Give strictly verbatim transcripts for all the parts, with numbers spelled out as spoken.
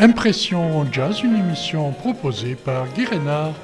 Impression Jazz, une émission proposée par Guy Reynard.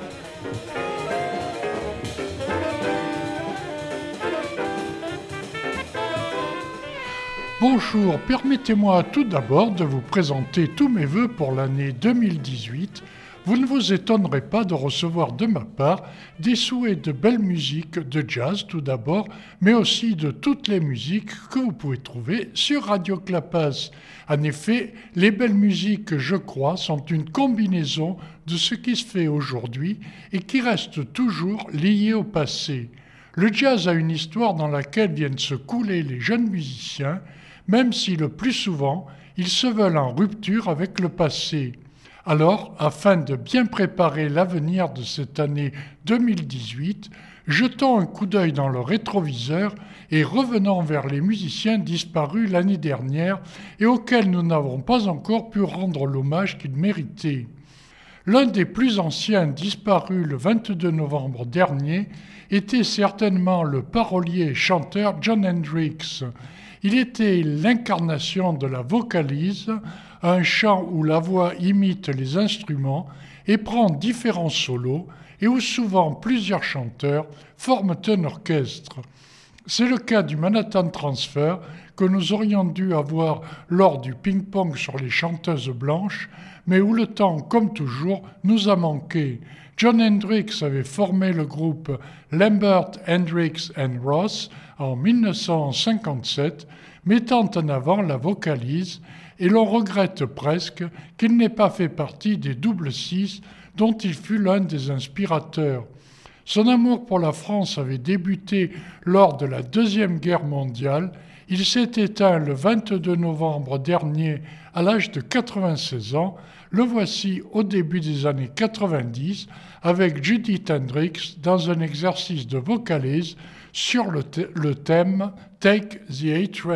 Bonjour, permettez-moi tout d'abord de vous présenter tous mes vœux pour l'année deux mille dix-huit. Vous ne vous étonnerez pas de recevoir de ma part des souhaits de belle musique, de jazz tout d'abord, mais aussi de toutes les musiques que vous pouvez trouver sur Radio Clapas. En effet, les belles musiques, je crois, sont une combinaison de ce qui se fait aujourd'hui et qui reste toujours lié au passé. Le jazz a une histoire dans laquelle viennent se couler les jeunes musiciens, même si le plus souvent, ils se veulent en rupture avec le passé. Alors, afin de bien préparer l'avenir de cette année deux mille dix-huit, jetons un coup d'œil dans le rétroviseur et revenons vers les musiciens disparus l'année dernière et auxquels nous n'avons pas encore pu rendre l'hommage qu'ils méritaient. L'un des plus anciens disparus le vingt-deux novembre dernier était certainement le parolier et chanteur Jon Hendricks. Il était l'incarnation de la vocalise, un chant où la voix imite les instruments et prend différents solos et où souvent plusieurs chanteurs forment un orchestre. C'est le cas du Manhattan Transfer que nous aurions dû avoir lors du ping-pong sur les chanteuses blanches, mais où le temps, comme toujours, nous a manqué. Jon Hendricks avait formé le groupe Lambert, Hendricks and Ross en dix-neuf cent cinquante-sept, mettant en avant la vocalise, et l'on regrette presque qu'il n'ait pas fait partie des double six dont il fut l'un des inspirateurs. Son amour pour la France avait débuté lors de la Deuxième Guerre mondiale. Il s'est éteint le vingt-deux novembre dernier à l'âge de quatre-vingt-seize ans. Le voici au début des années quatre-vingt-dix avec Judith Hendricks dans un exercice de vocalise sur le, th- le thème « Take the A-Train ».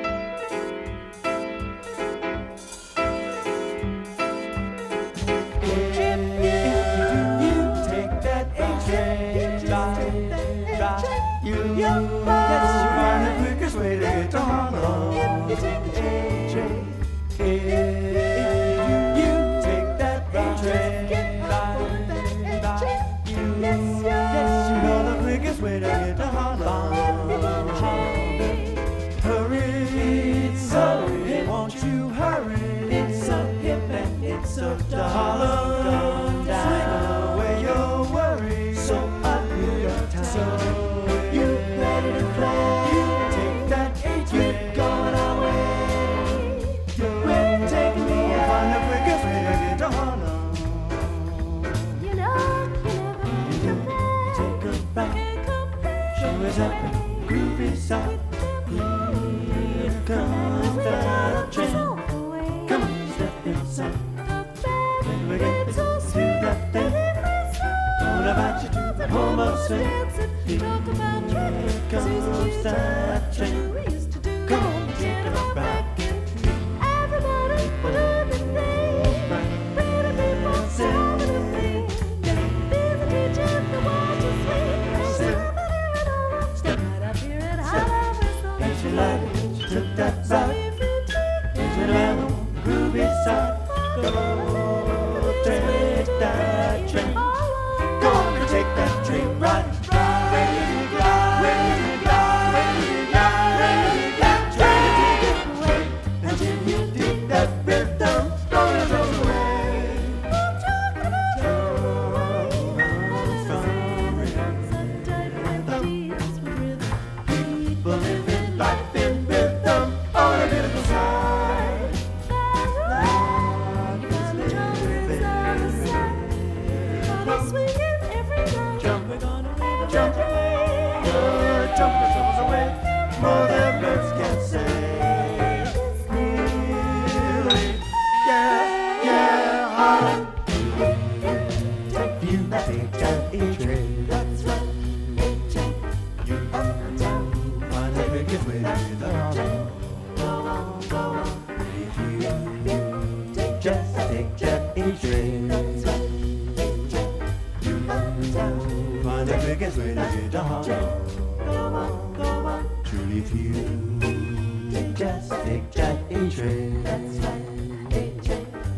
If you just take that A train, that's right, A train.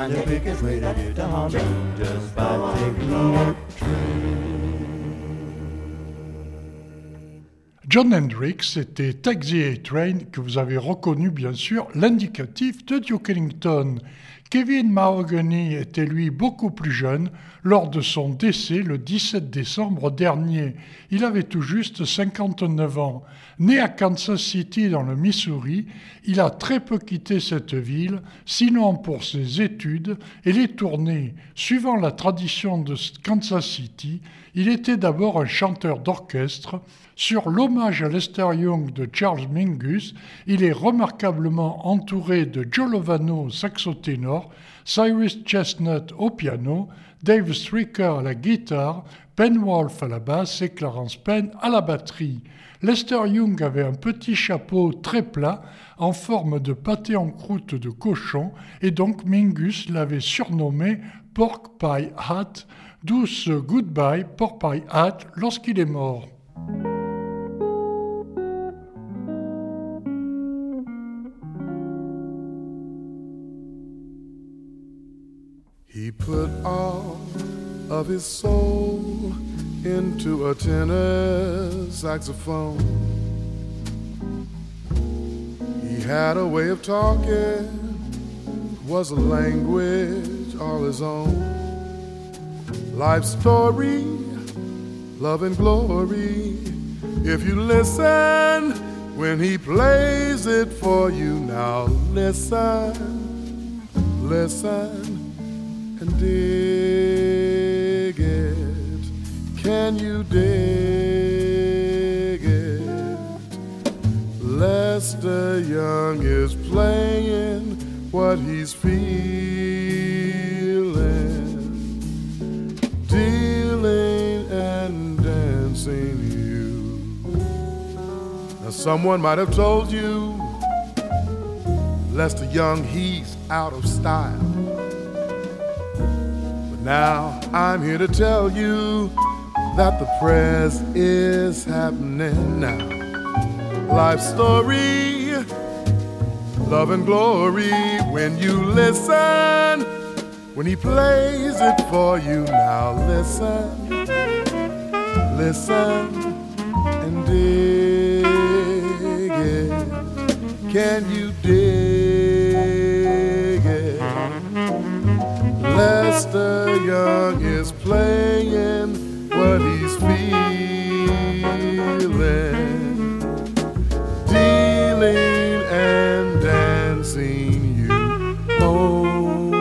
find the quickest way to get to Harlem just by taking a train. John Hendricks était Taxi A-Train, que vous avez reconnu bien sûr, l'indicatif de Duke Ellington. Kevin Mahogany était lui beaucoup plus jeune lors de son décès le dix-sept décembre dernier. Il avait tout juste cinquante-neuf ans. Né à Kansas City dans le Missouri, il a très peu quitté cette ville, sinon pour ses études et les tournées. Suivant la tradition de Kansas City, il était d'abord un chanteur d'orchestre. Sur l'hommage à Lester Young de Charles Mingus, il est remarquablement entouré de Joe Lovano au saxo-ténor, Cyrus Chestnut au piano, Dave Stryker à la guitare, Penn Wolf à la basse et Clarence Penn à la batterie. Lester Young avait un petit chapeau très plat en forme de pâté en croûte de cochon et donc Mingus l'avait surnommé Pork Pie Hat, d'où ce Goodbye Pork Pie Hat lorsqu'il est mort. He put all of his soul into a tenor saxophone. He had a way of talking, was a language all his own. Life story, love and glory. If you listen when he plays it for you, now listen, listen. And dig it, can you dig it? Lester Young is playing what he's feeling, dealing and dancing you. Now someone might have told you Lester Young, he's out of style. Now I'm here to tell you that the press is happening now. Life story, love and glory. When you listen, when he plays it for you, now listen, listen and dig it. Can you dig it? Lester Young is playing what he's feeling, dealing and dancing you home.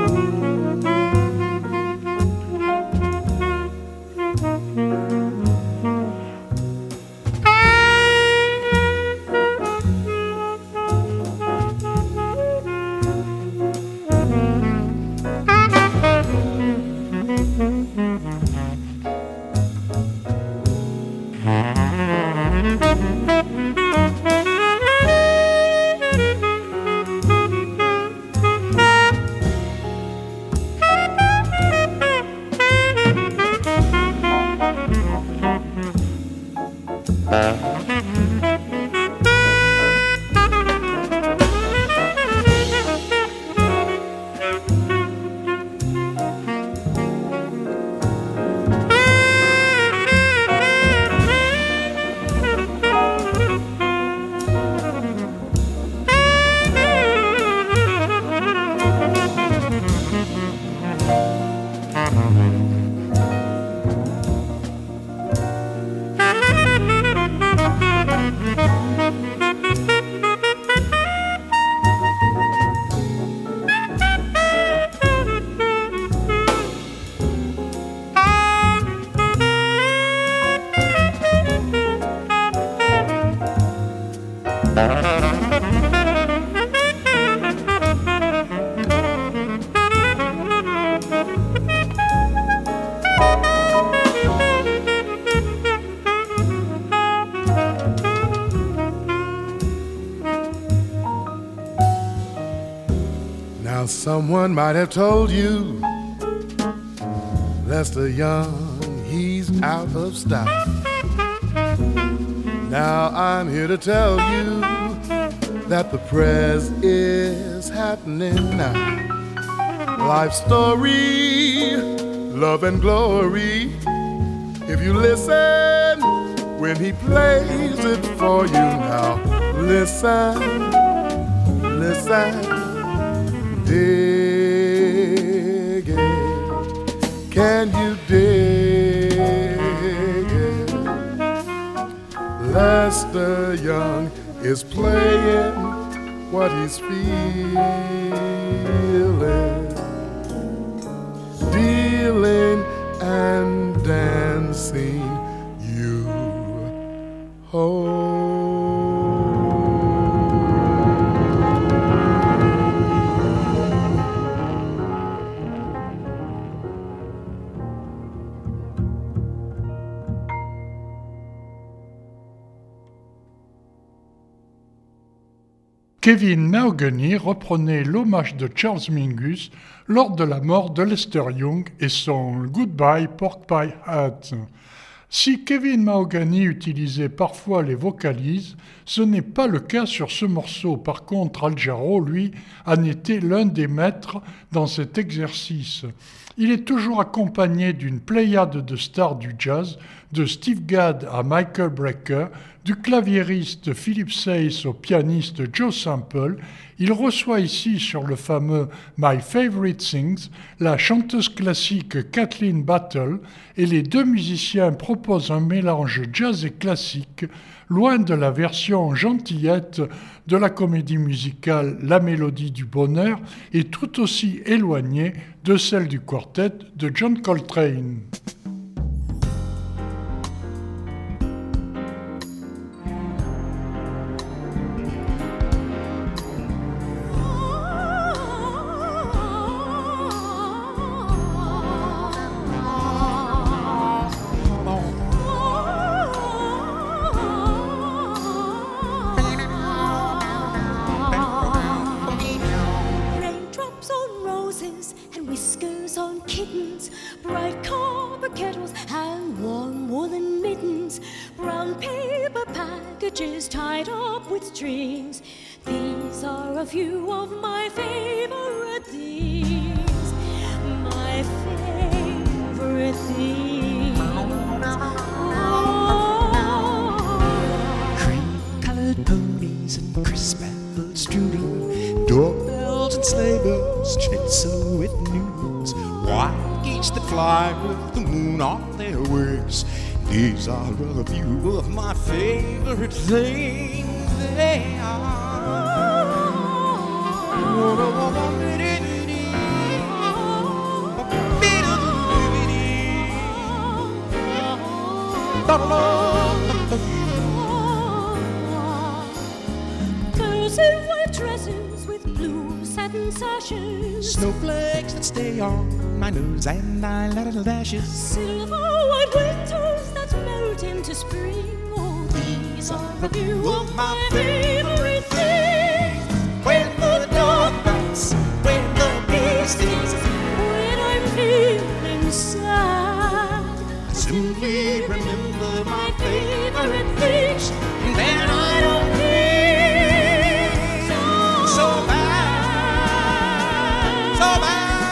Now someone might have told you Lester Young, he's out of style. Now I'm here to tell you that the press is happening now. life story, love and glory. If you listen when he plays it for you now, listen, listen, dig it. Can you dig it? Lester Young is playing what he's feeling, dealing and dancing you home. Kevin Mahogany reprenait l'hommage de Charles Mingus lors de la mort de Lester Young et son Goodbye Pork Pie Hat. Si Kevin Mahogany utilisait parfois les vocalises, ce n'est pas le cas sur ce morceau. Par contre, Al Jarreau, lui, en était l'un des maîtres dans cet exercice. Il est toujours accompagné d'une pléiade de stars du jazz, de Steve Gadd à Michael Brecker, du claviériste Philip Sayce au pianiste Joe Sample. Il reçoit ici sur le fameux My Favorite Things la chanteuse classique Kathleen Battle, et les deux musiciens proposent un mélange jazz et classique, loin de la version gentillette de la comédie musicale La Mélodie du Bonheur et tout aussi éloignée de celle du quartet de John Coltrane. Tied up with strings. These are a few of my favorite things. My favorite things. Oh. Cream-colored ponies and crisp apples drooling, doorbells and sleigh bells, schnitzel with news, wild geese that fly with the moon on their wings. These are a few of my favorite things. They are. Girls in white dresses with blue satin sashes, snowflakes that stay on my nose and eyeliner lashes, silver white winters that melt into spring. Oh, these are a few of my favorite things. When the dog bites, when the bee stings, when I'm feeling sad, I simply remember my favorite things, and then I don't feel so bad, so bad.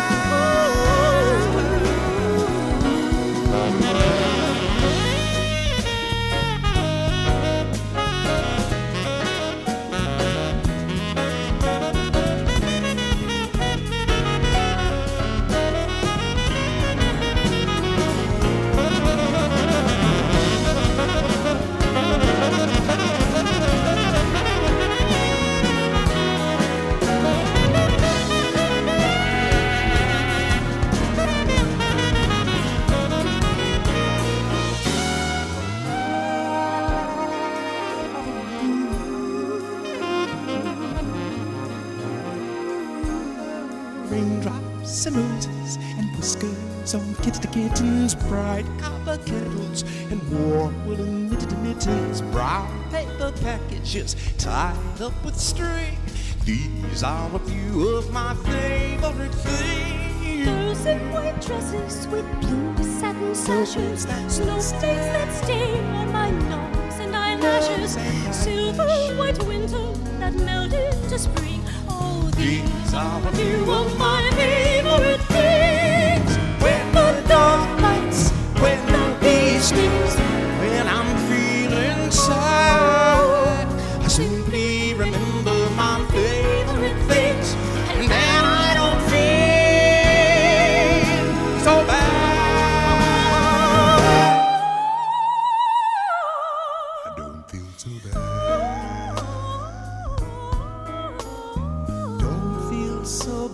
Raindrops and roses and whiskers on kitty kittens, bright copper kettles and warm woolen knitted mittens, brown paper packages tied up with string. These are a few of my favorite things. Girls in white dresses with blue satin sashes, snowflakes that stay on my nose and eyelashes, silver white winter that melt into spring. Oh, these are a few of my favorite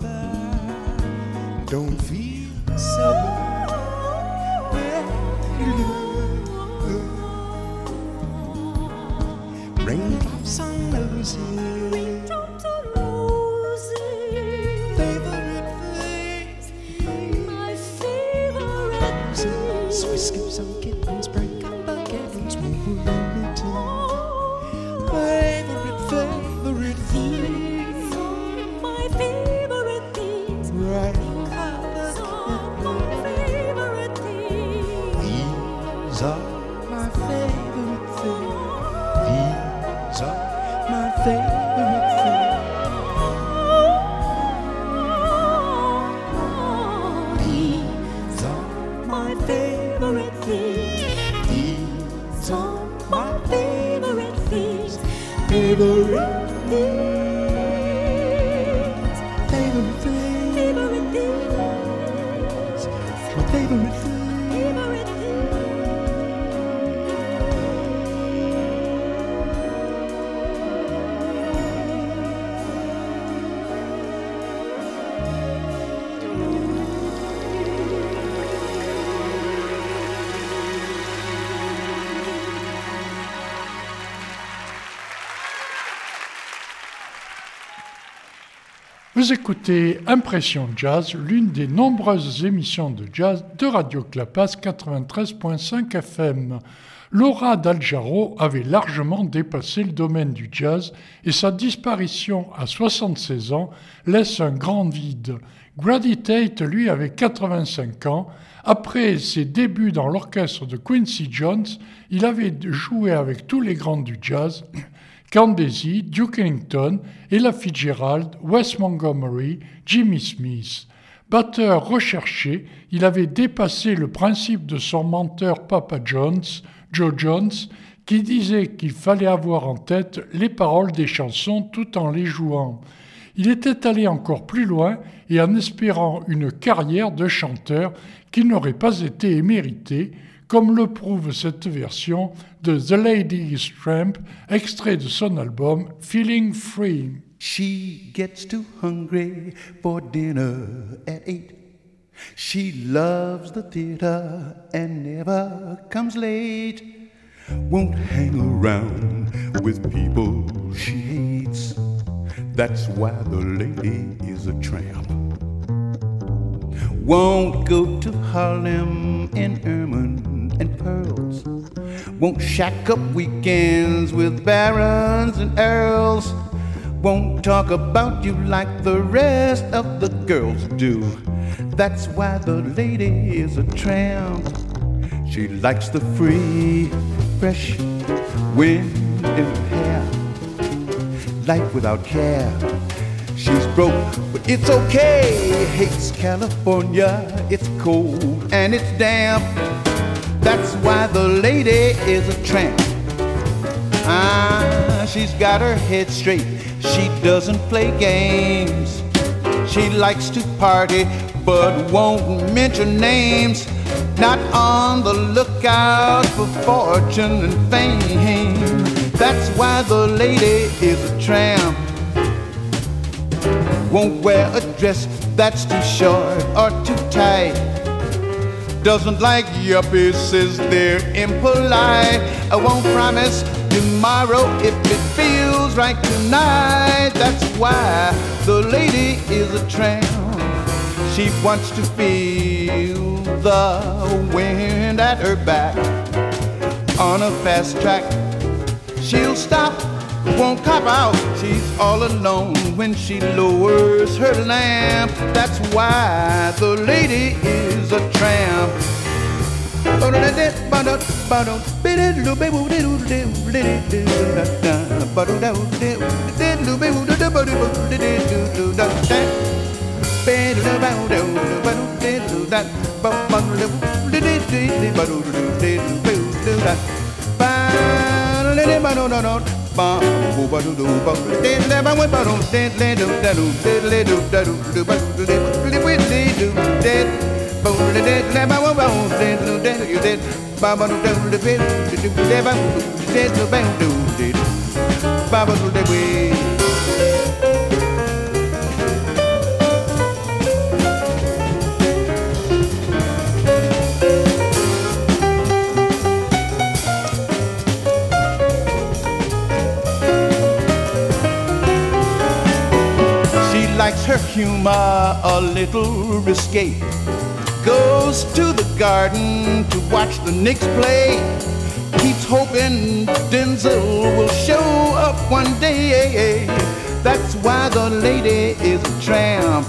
Don't feel so bad. Raindrops on roses. Raindrops on roses. Favorite things. My favorite things. So skips on kittens, break up the kittens, move a little too. Favorite, favorite things. These are my favorite things. Right. These are my favorite things. These are my favorite things. These are my favorite things. These are my favorite things. These are my favorite things. Favorite Things. favorite things. Favorite things. My favorite things. Favorite things. Vous écoutez Impression Jazz, l'une des nombreuses émissions de jazz de Radio Clapas quatre-vingt-treize virgule cinq F M. Laura Daljaro avait largement dépassé le domaine du jazz et sa disparition à soixante-seize ans laisse un grand vide. Grady Tate, lui, avait quatre-vingt-cinq ans. Après ses débuts dans l'orchestre de Quincy Jones, il avait joué avec tous les grands du jazz, Candice, Duke Ellington, Ella Fitzgerald, Wes Montgomery, Jimmy Smith. Batteur recherché, il avait dépassé le principe de son menteur Papa Jones, Joe Jones, qui disait qu'il fallait avoir en tête les paroles des chansons tout en les jouant. Il était allé encore plus loin et en espérant une carrière de chanteur qui n'aurait pas été méritée, comme le prouve cette version de The Lady is Tramp, extrait de son album Feeling Free. She gets too hungry for dinner at eight. She loves the theater and never comes late. Won't hang around with people she hates. That's why the lady is a tramp. Won't go to Harlem in ermine and pearls. Won't shack up weekends with barons and earls. Won't talk about you like the rest of the girls do. That's why the lady is a tramp. She likes the free, fresh wind in her hair. Life without care. She's broke, but it's okay. Hates California, it's cold and it's damp. That's why the lady is a tramp. Ah, she's got her head straight. She doesn't play games. She likes to party, but won't mention names. Not on the lookout for fortune and fame. That's why the lady is a tramp. Won't wear a dress that's too short or too tight. Doesn't like yuppies, says they're impolite. I won't promise tomorrow if it feels right tonight. That's why the lady is a tramp. She wants to feel the wind at her back. On a fast track, she'll stop, won't cop out. She's all alone when she lowers her lamp. That's why the lady is a tramp. humor a little risque. Goes to the garden to watch the Knicks play. Keeps hoping Denzel will show up one day. That's why the lady is a tramp.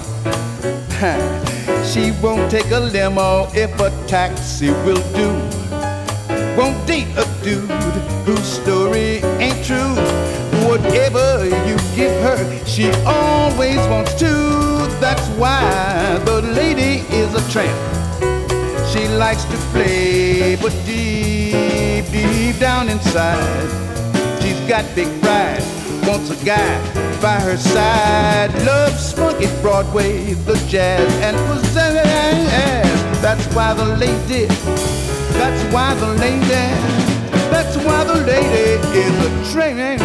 She won't take a limo if a taxi will do. Won't date a dude whose story ain't true. Whatever you give her, she always wants to. That's why the lady is a tramp. She likes to play, but deep, deep down inside, she's got big pride. Wants a guy by her side. Loves funky Broadway, the jazz and pizzazz. That's why the lady, that's why the lady, that's why the lady is a tramp.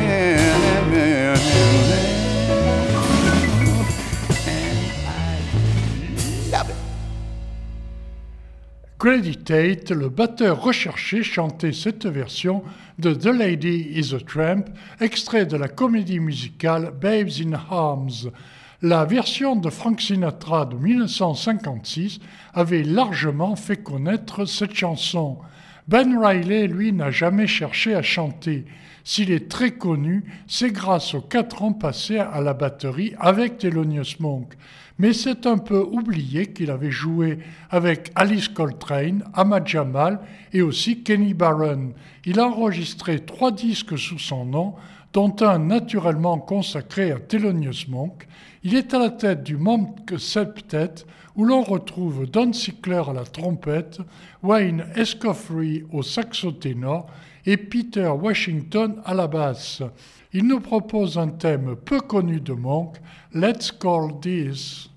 Grady Tate, le batteur recherché, chantait cette version de The Lady is a Tramp, extrait de la comédie musicale Babes in Arms. La version de Frank Sinatra de dix-neuf cent cinquante-six avait largement fait connaître cette chanson. Ben Riley, lui, n'a jamais cherché à chanter. S'il est très connu, c'est grâce aux quatre ans passés à la batterie avec Thelonious Monk. Mais c'est un peu oublié qu'il avait joué avec Alice Coltrane, Ahmad Jamal et aussi Kenny Barron. Il a enregistré trois disques sous son nom, dont un naturellement consacré à Thelonious Monk. Il est à la tête du Monk Septet, où l'on retrouve Don Sickler à la trompette, Wayne Escoffery au saxo ténor et Peter Washington à la basse. Il nous propose un thème peu connu de Monk, Let's Call This.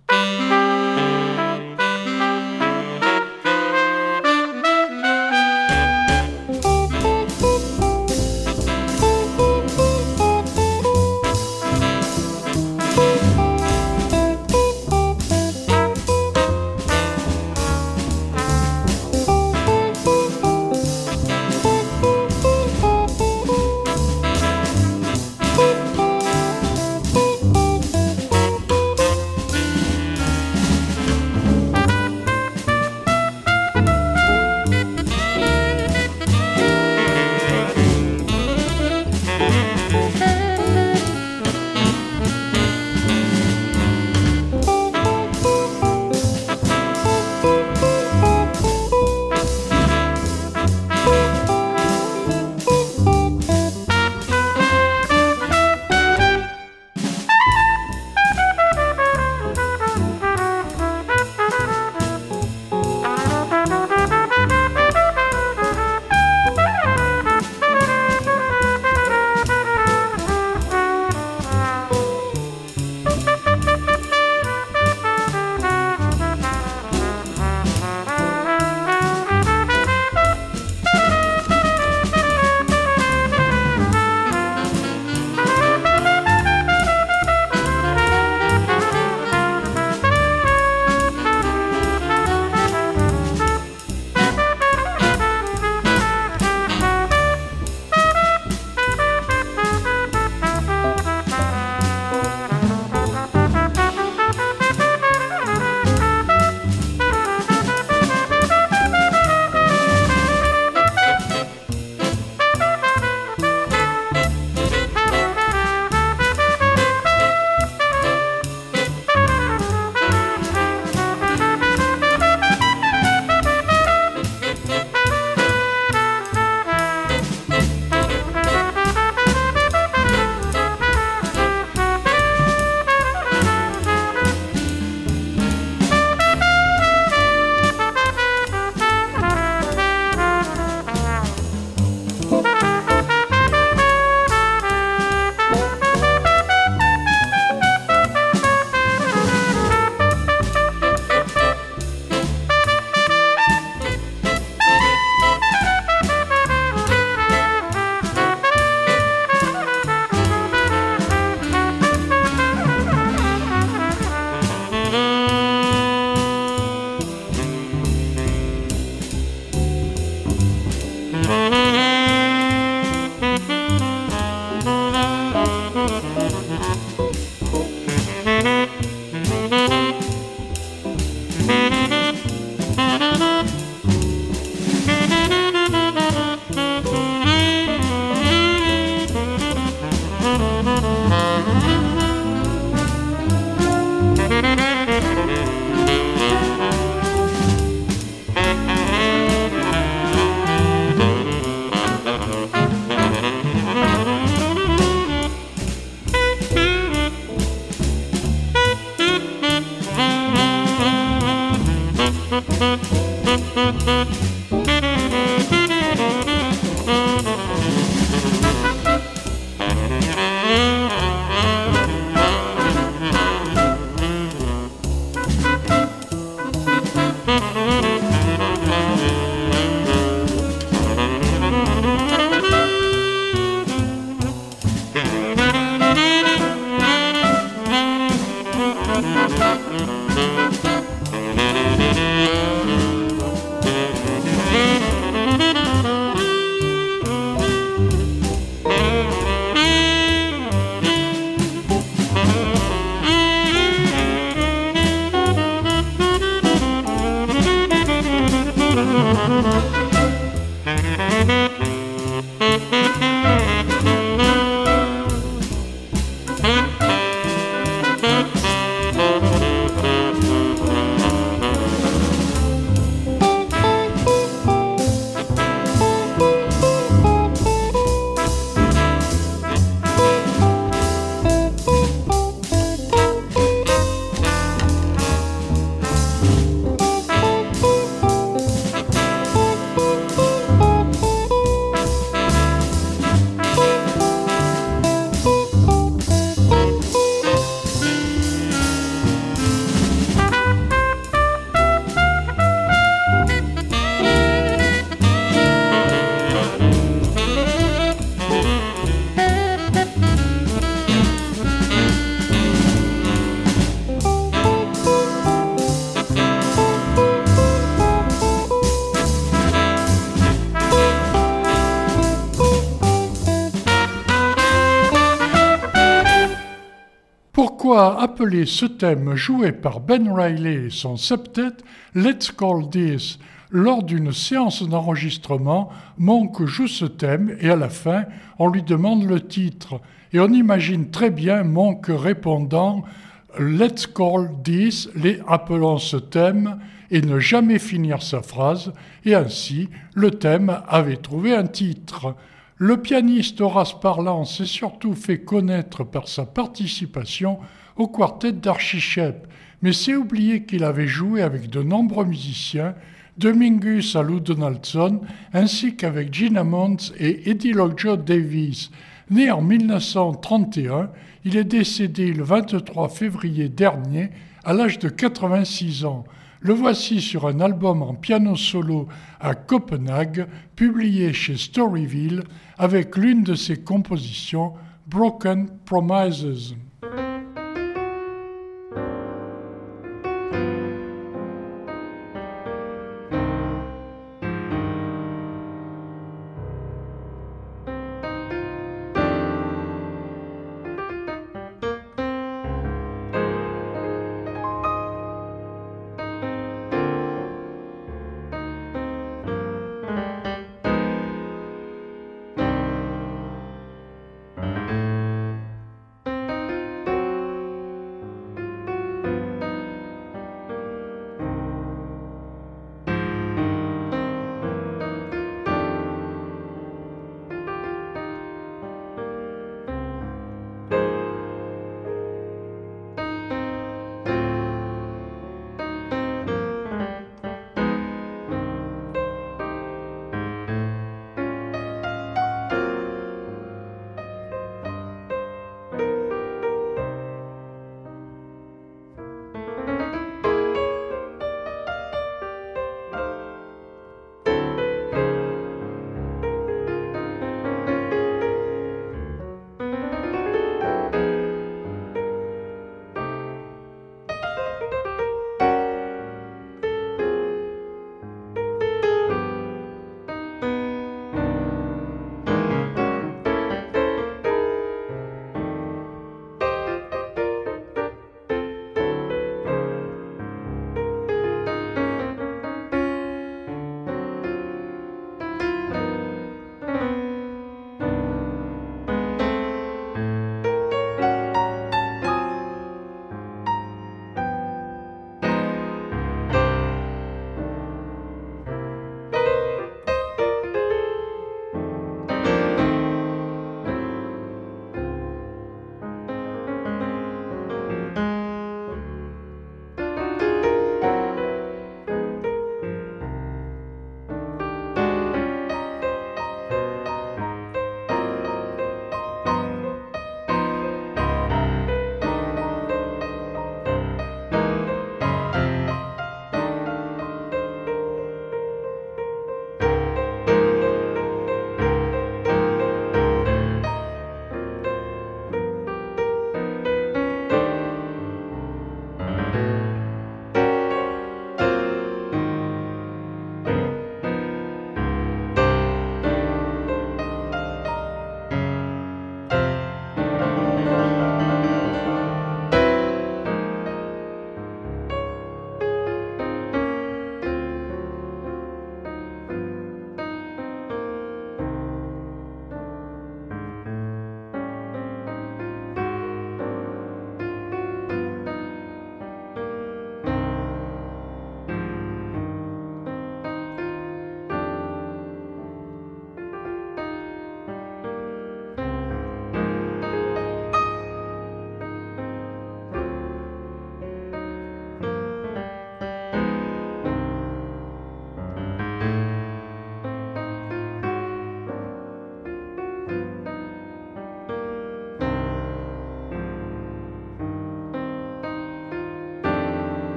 a appelé ce thème joué par Ben Riley et son septet « Let's Call This ». Lors d'une séance d'enregistrement, Monk joue ce thème et à la fin, on lui demande le titre. Et on imagine très bien Monk répondant « Let's call this », les appelons ce thème, et ne jamais finir sa phrase, et ainsi, le thème avait trouvé un titre. Le pianiste Horace Parlan s'est surtout fait connaître par sa participation au quartet d'Archie Shepp, mais c'est oublier qu'il avait joué avec de nombreux musiciens, de Mingus à Lou Donaldson, ainsi qu'avec Gene Ammons et Eddie Lockjaw Davis. Né en mille neuf cent trente et un, il est décédé le vingt-trois février dernier à l'âge de quatre-vingt-six ans. Le voici sur un album en piano solo à Copenhague, publié chez Storyville, avec l'une de ses compositions, Broken Promises.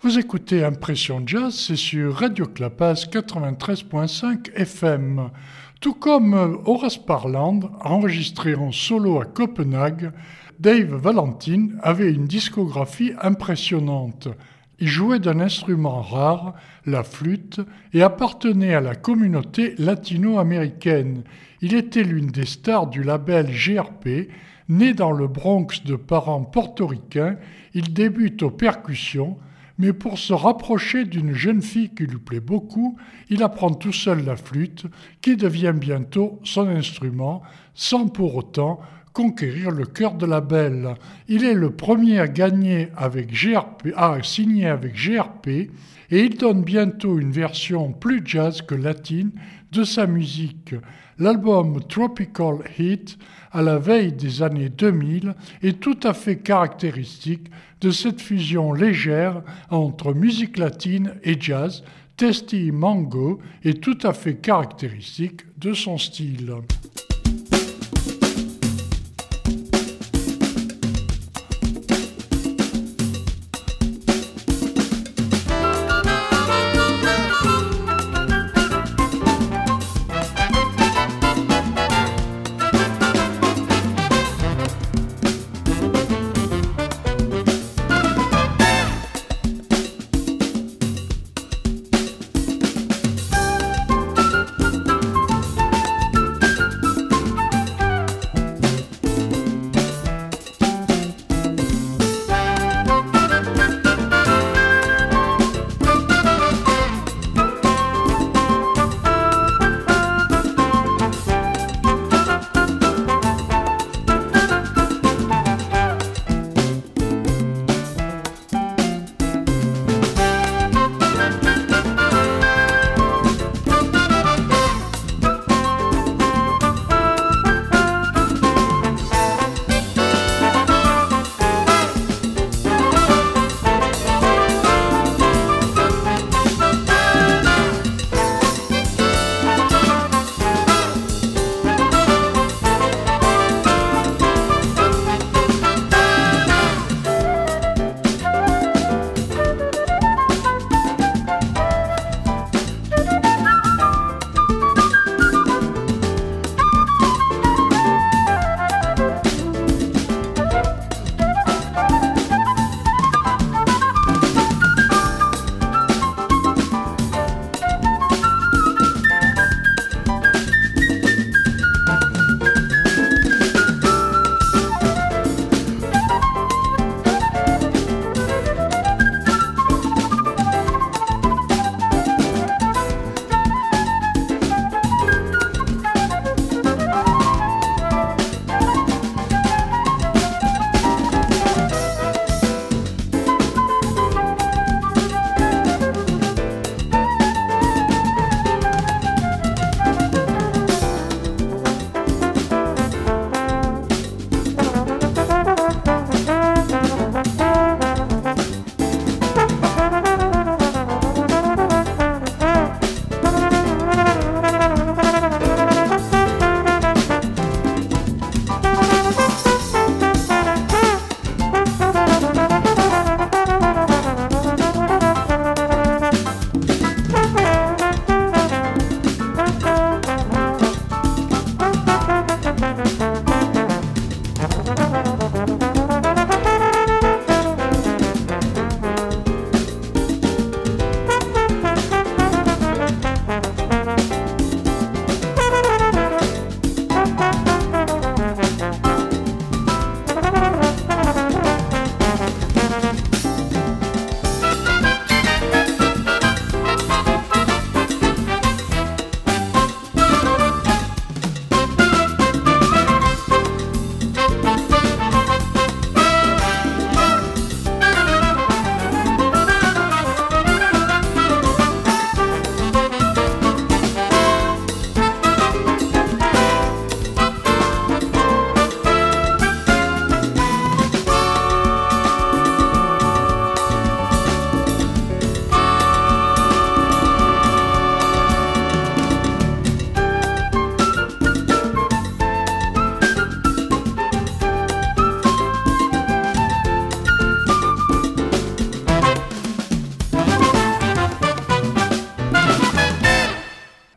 Vous écoutez Impression Jazz, c'est sur Radio Clapas quatre-vingt-treize virgule cinq F M. Tout comme Horace Parland, enregistré en solo à Copenhague, Dave Valentin avait une discographie impressionnante. Il jouait d'un instrument rare, la flûte, et appartenait à la communauté latino-américaine. Il était l'une des stars du label G R P. Né dans le Bronx de parents portoricains, il débute aux percussions, mais pour se rapprocher d'une jeune fille qui lui plaît beaucoup, il apprend tout seul la flûte, qui devient bientôt son instrument, sans pour autant conquérir le cœur de la belle. Il est le premier à gagner avec G R P, à signer avec G R P, et il donne bientôt une version plus jazz que latine de sa musique. L'album Tropical Heat, à la veille des années deux mille, est tout à fait caractéristique de cette fusion légère entre musique latine et jazz. Testy Mango est tout à fait caractéristique de son style.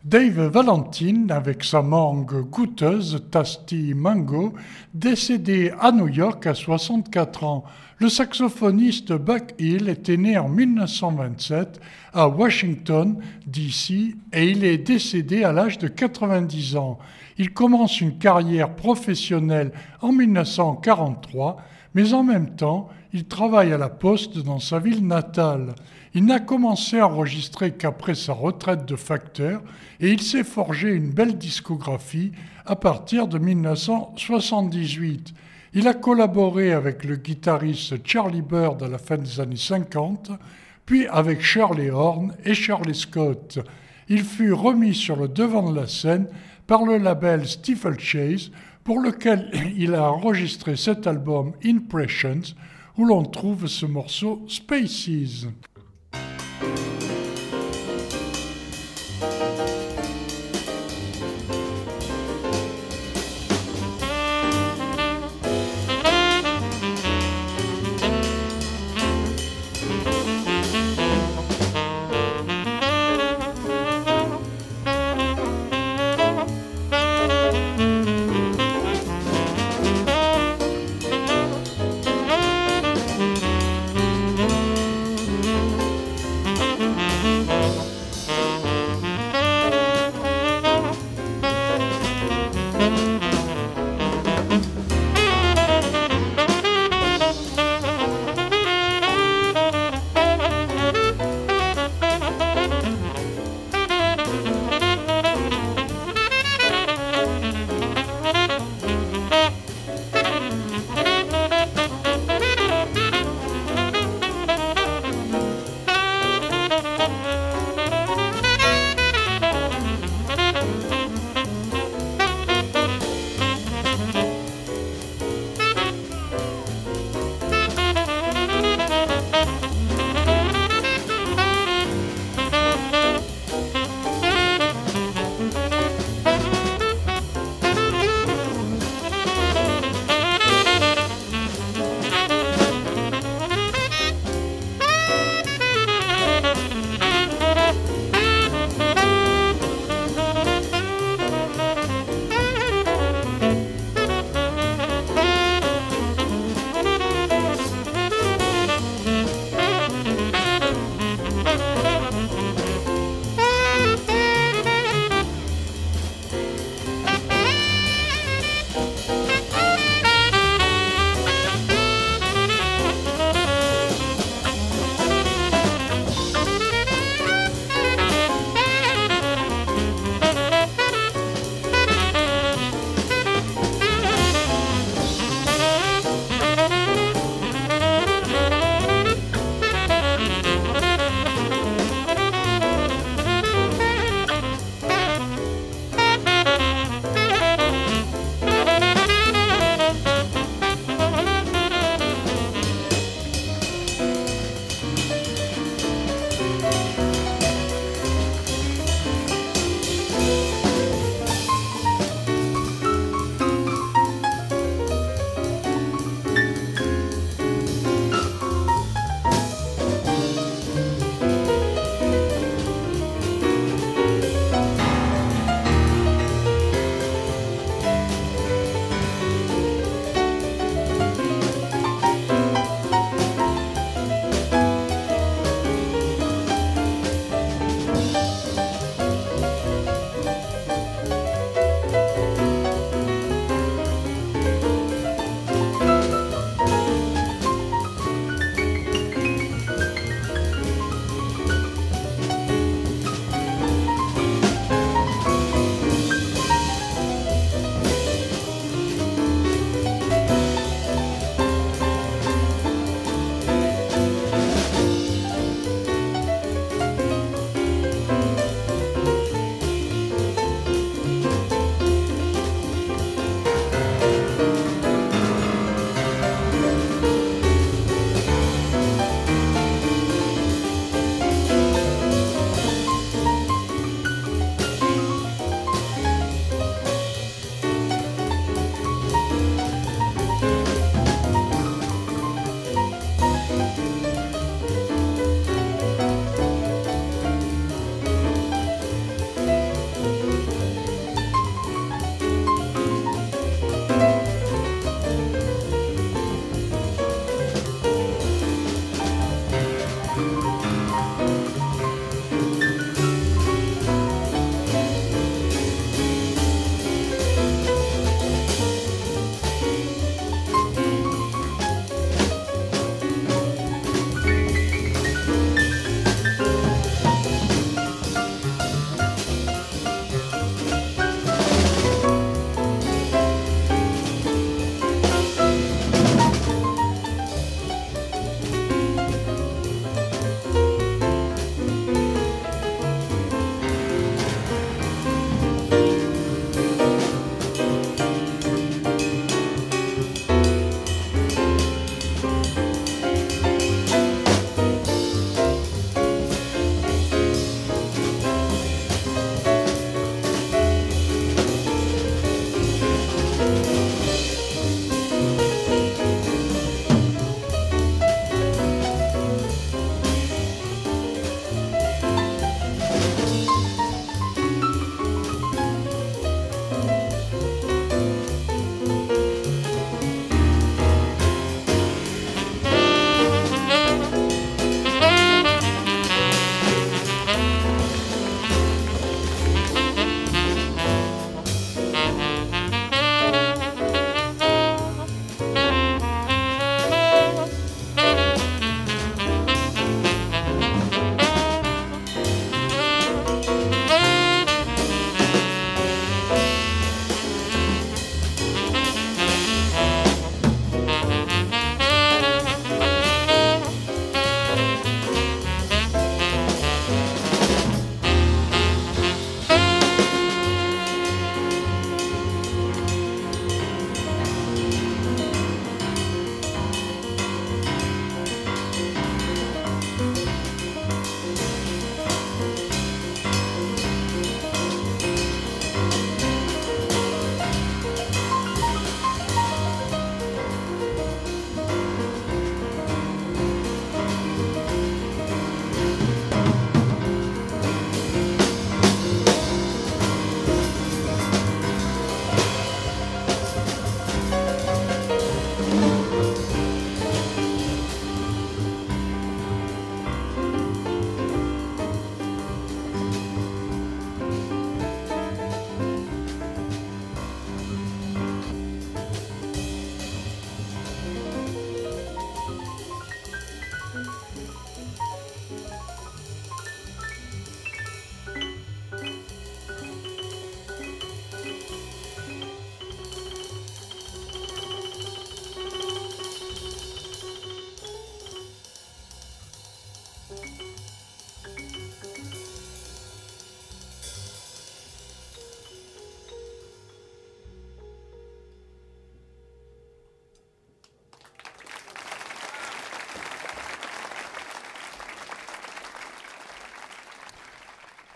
Dave Valentine, avec sa mangue goûteuse Tasty Mango, décédé à New York à soixante-quatre ans. Le saxophoniste Buck Hill était né en dix-neuf cent vingt-sept à Washington, D C, et il est décédé à l'âge de quatre-vingt-dix ans. Il commence une carrière professionnelle en dix-neuf cent quarante-trois, mais en même temps, il travaille à la poste dans sa ville natale. Il n'a commencé à enregistrer qu'après sa retraite de facteur et il s'est forgé une belle discographie à partir de dix-neuf cent soixante-dix-huit. Il a collaboré avec le guitariste Charlie Bird à la fin des années cinquante, puis avec Shirley Horn et Shirley Scott. Il fut remis sur le devant de la scène par le label Steeplechase, pour lequel il a enregistré cet album Impressions, où l'on trouve ce morceau Spaces.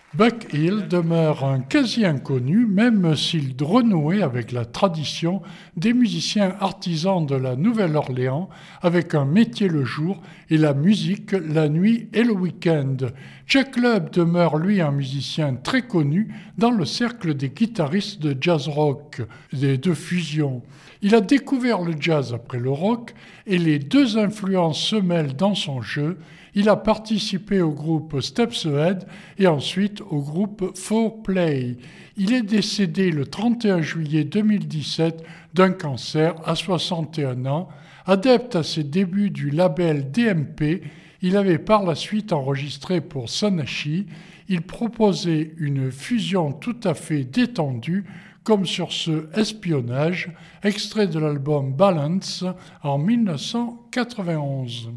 Buck Hill demeure un quasi-inconnu, même s'il renouait avec la tradition des musiciens artisans de la Nouvelle-Orléans, avec un métier le jour et la musique la nuit et le week-end. Chuck Lubb demeure lui un musicien très connu dans le cercle des guitaristes de jazz rock, des deux fusions. Il a découvert le jazz après le rock et les deux influences se mêlent dans son jeu. Il a participé au groupe Steps Ahead et ensuite au groupe four play. Il est décédé le trente et un juillet deux mille dix-sept d'un cancer à soixante et un ans. Adepte à ses débuts du label D M P, il avait par la suite enregistré pour Sonachi. Il proposait une fusion tout à fait détendue, comme sur ce Espionnage, extrait de l'album Balance en mille neuf cent quatre-vingt-onze.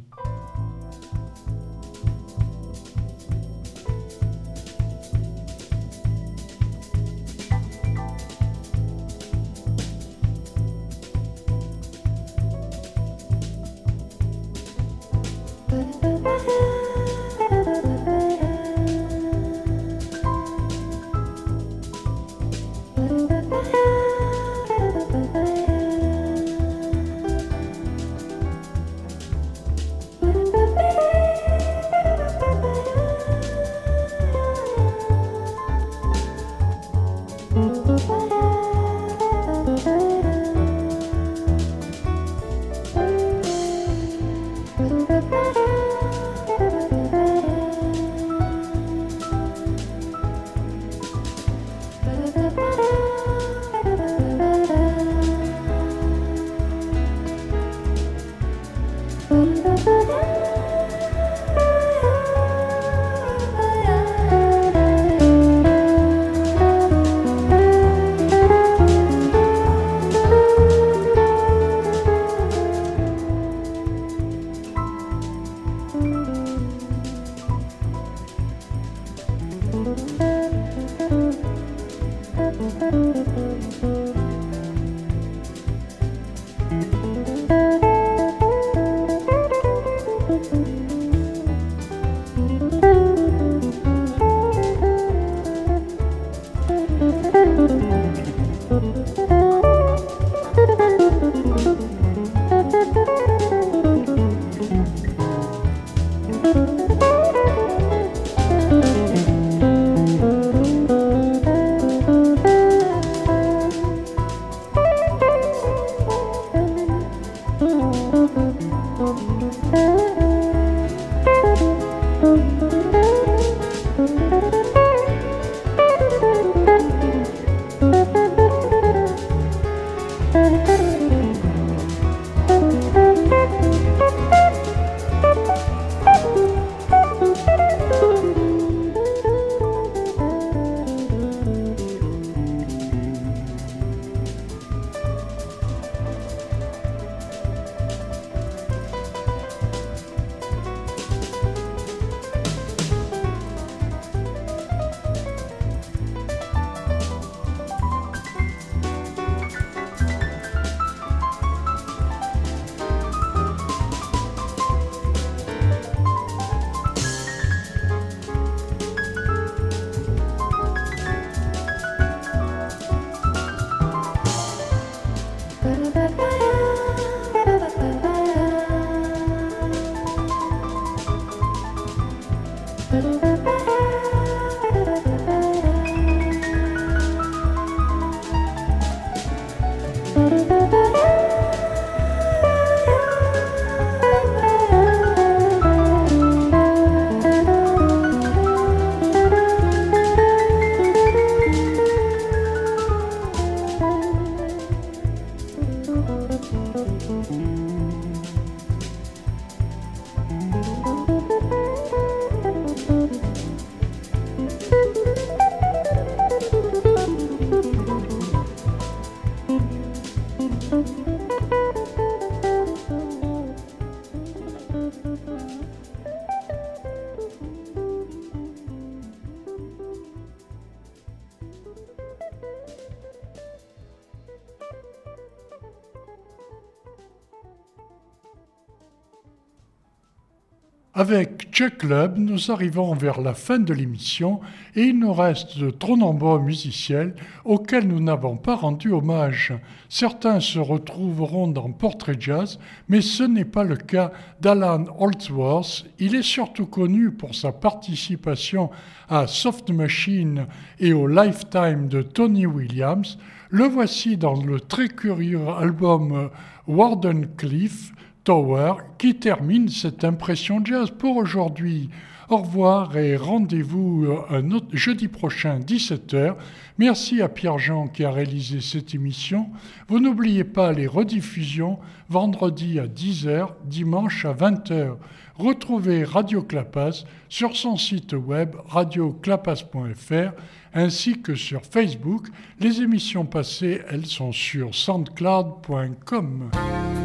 Avec Chuck Club, nous arrivons vers la fin de l'émission et il nous reste de trop nombreux musiciens auxquels nous n'avons pas rendu hommage. Certains se retrouveront dans Portrait Jazz, mais ce n'est pas le cas d'Alan Holdsworth. Il est surtout connu pour sa participation à Soft Machine et au Lifetime de Tony Williams. Le voici dans le très curieux album Wardenclyffe Tower qui termine cette impression jazz pour aujourd'hui. Au revoir et rendez-vous un autre jeudi prochain dix-sept heures. Merci à Pierre-Jean qui a réalisé cette émission. Vous n'oubliez pas les rediffusions vendredi à dix heures, dimanche à vingt heures. Retrouvez Radio Clapas sur son site web radio clapas point f r ainsi que sur Facebook. Les émissions passées, elles sont sur soundcloud point com.